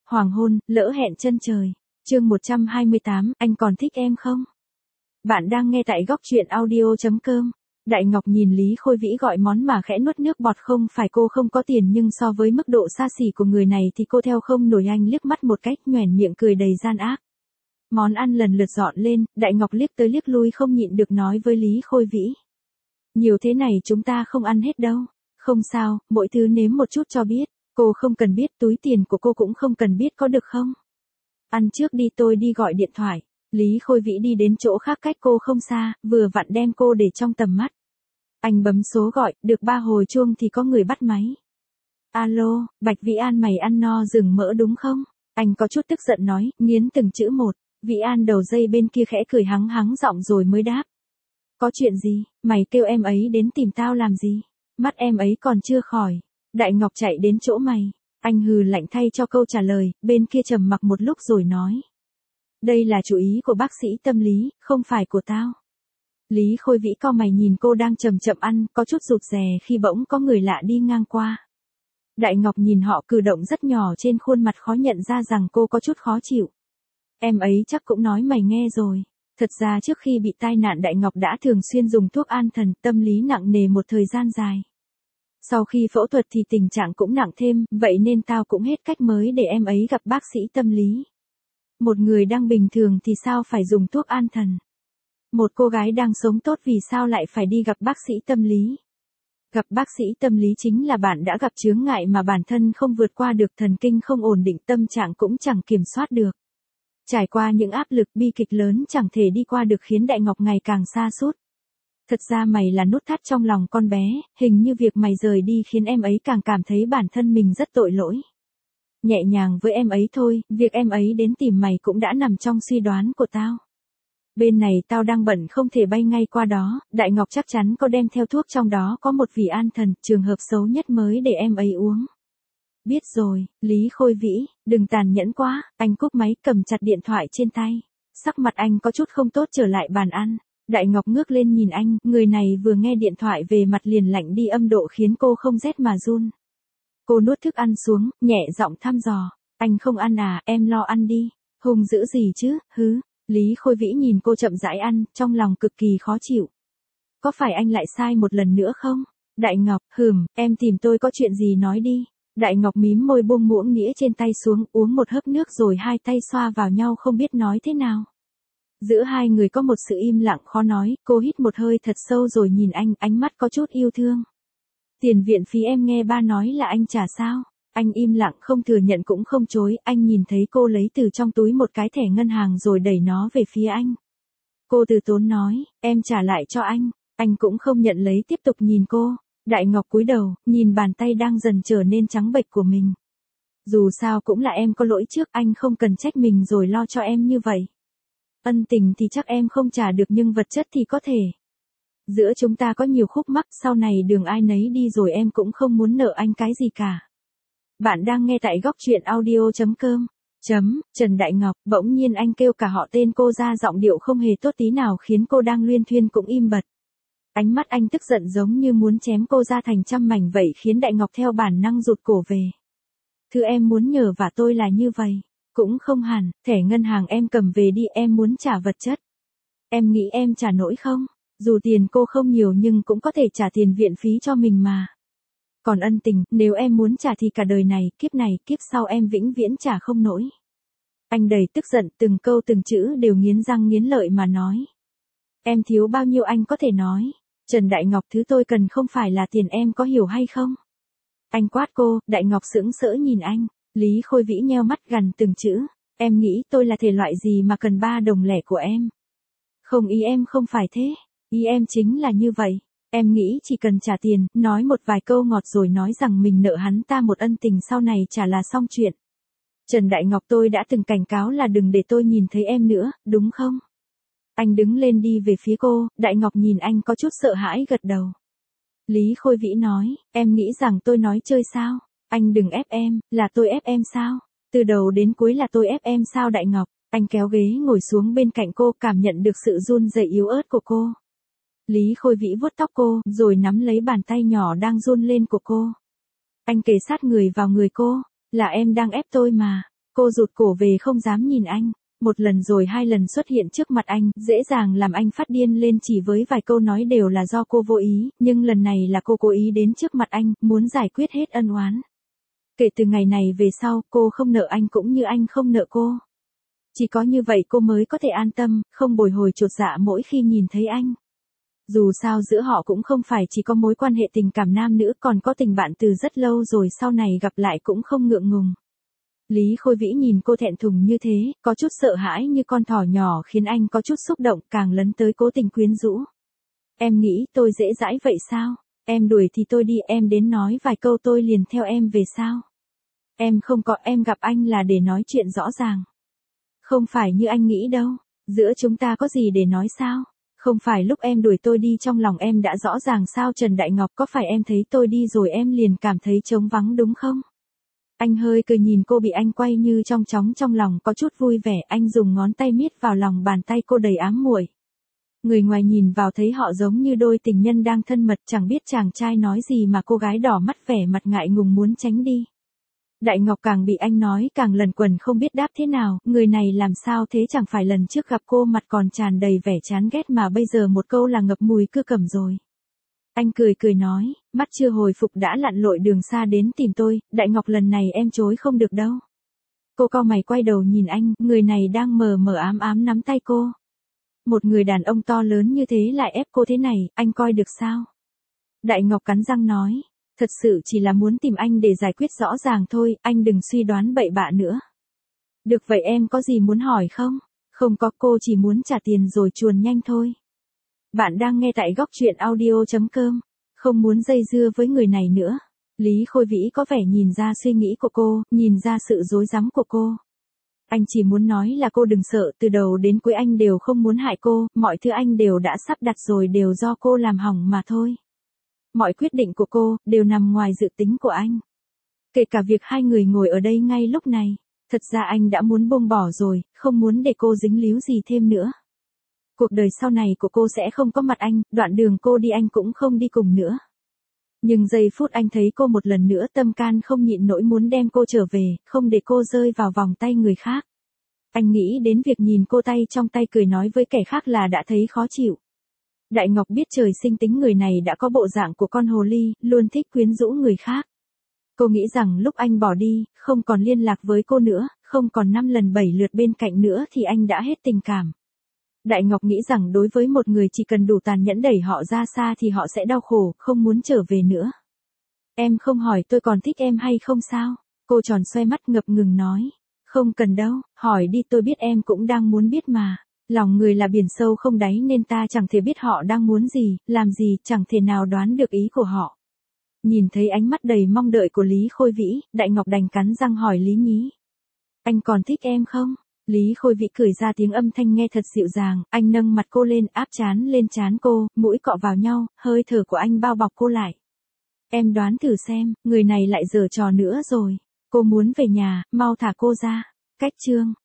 Hoàng hôn, lỡ hẹn chân trời. Chương 128, anh còn thích em không? Bạn đang nghe tại góc truyện audio.com. Đại Ngọc nhìn Lý Khôi Vĩ gọi món mà khẽ nuốt nước bọt, không phải cô không có tiền nhưng so với mức độ xa xỉ của người này thì cô theo không nổi. Anh liếc mắt một cách, nhoẻn miệng cười đầy gian ác. Món ăn lần lượt dọn lên, Đại Ngọc liếc tới liếc lui không nhịn được nói với Lý Khôi Vĩ. Nhiều thế này chúng ta không ăn hết đâu. Không sao, mỗi thứ nếm một chút cho biết. Cô không cần biết, túi tiền của cô cũng không cần biết, có được không? Ăn trước đi, tôi đi gọi điện thoại. Lý Khôi Vĩ đi đến chỗ khác cách cô không xa, vừa vặn đem cô để trong tầm mắt. Anh bấm số gọi, được 3 hồi chuông thì có người bắt máy. Alo, Bạch Vĩ An, mày ăn no rừng mỡ đúng không? Anh có chút tức giận nói, nghiến từng chữ một. Vĩ An đầu dây bên kia khẽ cười hắng hắng giọng rồi mới đáp. Có chuyện gì, mày kêu em ấy đến tìm tao làm gì? Mắt em ấy còn chưa khỏi. Đại Ngọc chạy đến chỗ mày. Anh hừ lạnh thay cho câu trả lời, bên kia trầm mặc một lúc rồi nói. Đây là chủ ý của bác sĩ tâm lý, không phải của tao. Lý Khôi Vĩ cau mày nhìn cô đang chậm chậm ăn, có chút rụt rè khi bỗng có người lạ đi ngang qua. Đại Ngọc nhìn họ, cử động rất nhỏ trên khuôn mặt khó nhận ra rằng cô có chút khó chịu. Em ấy chắc cũng nói mày nghe rồi. Thật ra trước khi bị tai nạn Đại Ngọc đã thường xuyên dùng thuốc an thần, tâm lý nặng nề một thời gian dài. Sau khi phẫu thuật thì tình trạng cũng nặng thêm, vậy nên tao cũng hết cách mới để em ấy gặp bác sĩ tâm lý. Một người đang bình thường thì sao phải dùng thuốc an thần? Một cô gái đang sống tốt vì sao lại phải đi gặp bác sĩ tâm lý? Gặp bác sĩ tâm lý chính là bạn đã gặp chướng ngại mà bản thân không vượt qua được, thần kinh không ổn định, tâm trạng cũng chẳng kiểm soát được. Trải qua những áp lực bi kịch lớn chẳng thể đi qua được khiến Đại Ngọc ngày càng sa sút. Thật ra mày là nút thắt trong lòng con bé, hình như việc mày rời đi khiến em ấy càng cảm thấy bản thân mình rất tội lỗi. Nhẹ nhàng với em ấy thôi, việc em ấy đến tìm mày cũng đã nằm trong suy đoán của tao. Bên này tao đang bận không thể bay ngay qua đó, Đại Ngọc chắc chắn có đem theo thuốc, trong đó có một vị an thần, trường hợp xấu nhất mới để em ấy uống. Biết rồi, Lý Khôi Vĩ, đừng tàn nhẫn quá. Anh cúp máy, cầm chặt điện thoại trên tay. Sắc mặt anh có chút không tốt, trở lại bàn ăn. Đại Ngọc ngước lên nhìn anh, người này vừa nghe điện thoại về mặt liền lạnh đi âm độ khiến cô không rét mà run. Cô nuốt thức ăn xuống, nhẹ giọng thăm dò. Anh không ăn à, em lo ăn đi. Hung dữ gì chứ, hứ. Lý Khôi Vĩ nhìn cô chậm rãi ăn, trong lòng cực kỳ khó chịu. Có phải anh lại sai một lần nữa không? Đại Ngọc, em tìm tôi có chuyện gì nói đi. Đại Ngọc mím môi buông muỗng nĩa trên tay xuống, uống một hớp nước rồi hai tay xoa vào nhau không biết nói thế nào. Giữa hai người có một sự im lặng khó nói, cô hít một hơi thật sâu rồi nhìn anh, ánh mắt có chút yêu thương. Tiền viện phí em nghe ba nói là anh trả sao? Anh im lặng không thừa nhận cũng không chối, anh nhìn thấy cô lấy từ trong túi một cái thẻ ngân hàng rồi đẩy nó về phía anh. Cô từ tốn nói, em trả lại cho anh cũng không nhận lấy, tiếp tục nhìn cô. Đại Ngọc cúi đầu, nhìn bàn tay đang dần trở nên trắng bệch của mình. Dù sao cũng là em có lỗi trước, anh không cần trách mình rồi lo cho em như vậy. Ân tình thì chắc em không trả được nhưng vật chất thì có thể. Giữa chúng ta có nhiều khúc mắc, sau này đường ai nấy đi rồi, em cũng không muốn nợ anh cái gì cả. Bạn đang nghe tại góc truyện audio.com. Trần Đại Ngọc, bỗng nhiên anh kêu cả họ tên cô ra, giọng điệu không hề tốt tí nào khiến cô đang luyên thuyên cũng im bặt. Ánh mắt anh tức giận giống như muốn chém cô ra thành trăm mảnh vậy khiến Đại Ngọc theo bản năng rụt cổ về. Thứ em muốn nhờ vả tôi là như vậy. Cũng không hẳn, thẻ ngân hàng em cầm về đi, em muốn trả vật chất. Em nghĩ em trả nổi không? Dù tiền cô không nhiều nhưng cũng có thể trả tiền viện phí cho mình mà. Còn ân tình, nếu em muốn trả thì cả đời này, kiếp sau em vĩnh viễn trả không nổi. Anh đầy tức giận, từng câu từng chữ đều nghiến răng nghiến lợi mà nói. Em thiếu bao nhiêu anh có thể nói. Trần Đại Ngọc, thứ tôi cần không phải là tiền, em có hiểu hay không? Anh quát cô. Đại Ngọc sững sỡ nhìn anh. Lý Khôi Vĩ nheo mắt gằn từng chữ. Em nghĩ tôi là thể loại gì mà cần 3 đồng lẻ của em? Không, ý em không phải thế. Ý em chính là như vậy. Em nghĩ chỉ cần trả tiền, nói một vài câu ngọt rồi nói rằng mình nợ hắn ta một ân tình, sau này trả là xong chuyện. Trần Đại Ngọc, tôi đã từng cảnh cáo là đừng để tôi nhìn thấy em nữa, đúng không? Anh đứng lên đi về phía cô, Đại Ngọc nhìn anh có chút sợ hãi gật đầu. Lý Khôi Vĩ nói, em nghĩ rằng tôi nói chơi sao? Anh đừng ép em, là tôi ép em sao? Từ đầu đến cuối là tôi ép em sao Đại Ngọc? Anh kéo ghế ngồi xuống bên cạnh cô, cảm nhận được sự run rẩy yếu ớt của cô. Lý Khôi Vĩ vuốt tóc cô, rồi nắm lấy bàn tay nhỏ đang run lên của cô. Anh kề sát người vào người cô, là em đang ép tôi mà. Cô rụt cổ về không dám nhìn anh. Một lần rồi hai lần xuất hiện trước mặt anh, dễ dàng làm anh phát điên lên chỉ với vài câu nói đều là do cô vô ý, nhưng lần này là cô cố ý đến trước mặt anh, muốn giải quyết hết ân oán. Kể từ ngày này về sau, cô không nợ anh cũng như anh không nợ cô. Chỉ có như vậy cô mới có thể an tâm, không bồi hồi chột dạ mỗi khi nhìn thấy anh. Dù sao giữa họ cũng không phải chỉ có mối quan hệ tình cảm nam nữ, còn có tình bạn từ rất lâu rồi, sau này gặp lại cũng không ngượng ngùng. Lý Khôi Vĩ nhìn cô thẹn thùng như thế, có chút sợ hãi như con thỏ nhỏ khiến anh có chút xúc động, càng lấn tới cố tình quyến rũ. Em nghĩ tôi dễ dãi vậy sao? Em đuổi thì tôi đi, em đến nói vài câu tôi liền theo em về sao? Em không có, em gặp anh là để nói chuyện rõ ràng. Không phải như anh nghĩ đâu, giữa chúng ta có gì để nói sao? Không phải lúc em đuổi tôi đi trong lòng em đã rõ ràng sao Trần Đại Ngọc, có phải em thấy tôi đi rồi em liền cảm thấy trống vắng đúng không? Anh hơi cười nhìn cô bị anh quay như trong chóng, trong lòng có chút vui vẻ, anh dùng ngón tay miết vào lòng bàn tay cô đầy ám muội. Người ngoài nhìn vào thấy họ giống như đôi tình nhân đang thân mật, chẳng biết chàng trai nói gì mà cô gái đỏ mắt vẻ mặt ngại ngùng muốn tránh đi. Đại Ngọc càng bị anh nói càng lần quần không biết đáp thế nào, người này làm sao thế, chẳng phải lần trước gặp cô mặt còn tràn đầy vẻ chán ghét mà bây giờ một câu là ngập mùi cưa cẩm rồi. Anh cười cười nói, mắt chưa hồi phục đã lặn lội đường xa đến tìm tôi, Đại Ngọc lần này em chối không được đâu. Cô cau mày quay đầu nhìn anh, người này đang mờ mờ ám ám nắm tay cô. Một người đàn ông to lớn như thế lại ép cô thế này, anh coi được sao? Đại Ngọc cắn răng nói, thật sự chỉ là muốn tìm anh để giải quyết rõ ràng thôi, anh đừng suy đoán bậy bạ nữa. Được vậy em có gì muốn hỏi không? Không có, cô chỉ muốn trả tiền rồi chuồn nhanh thôi. Bạn đang nghe tại góc truyện audio.com, không muốn dây dưa với người này nữa. Lý Khôi Vĩ có vẻ nhìn ra suy nghĩ của cô, nhìn ra sự rối rắm của cô. Anh chỉ muốn nói là cô đừng sợ, từ đầu đến cuối anh đều không muốn hại cô, mọi thứ anh đều đã sắp đặt rồi đều do cô làm hỏng mà thôi. Mọi quyết định của cô, đều nằm ngoài dự tính của anh. Kể cả việc hai người ngồi ở đây ngay lúc này, thật ra anh đã muốn buông bỏ rồi, không muốn để cô dính líu gì thêm nữa. Cuộc đời sau này của cô sẽ không có mặt anh, đoạn đường cô đi anh cũng không đi cùng nữa. Nhưng giây phút anh thấy cô một lần nữa tâm can không nhịn nổi muốn đem cô trở về, không để cô rơi vào vòng tay người khác. Anh nghĩ đến việc nhìn cô tay trong tay cười nói với kẻ khác là đã thấy khó chịu. Đại Ngọc biết trời sinh tính người này đã có bộ dạng của con hồ ly, luôn thích quyến rũ người khác. Cô nghĩ rằng lúc anh bỏ đi, không còn liên lạc với cô nữa, không còn 5 lần 7 lượt bên cạnh nữa thì anh đã hết tình cảm. Đại Ngọc nghĩ rằng đối với một người chỉ cần đủ tàn nhẫn đẩy họ ra xa thì họ sẽ đau khổ, không muốn trở về nữa. Em không hỏi tôi còn thích em hay không sao? Cô tròn xoe mắt ngập ngừng nói. Không cần đâu, hỏi đi, tôi biết em cũng đang muốn biết mà. Lòng người là biển sâu không đáy nên ta chẳng thể biết họ đang muốn gì, làm gì, chẳng thể nào đoán được ý của họ. Nhìn thấy ánh mắt đầy mong đợi của Lý Khôi Vĩ, Đại Ngọc đành cắn răng hỏi Lý nhí. Anh còn thích em không? Lý Khôi Vĩ cười ra tiếng âm thanh nghe thật dịu dàng, anh nâng mặt cô lên áp trán lên trán cô, mũi cọ vào nhau, hơi thở của anh bao bọc cô lại. Em đoán thử xem, người này lại giở trò nữa rồi. Cô muốn về nhà, mau thả cô ra. Cách chương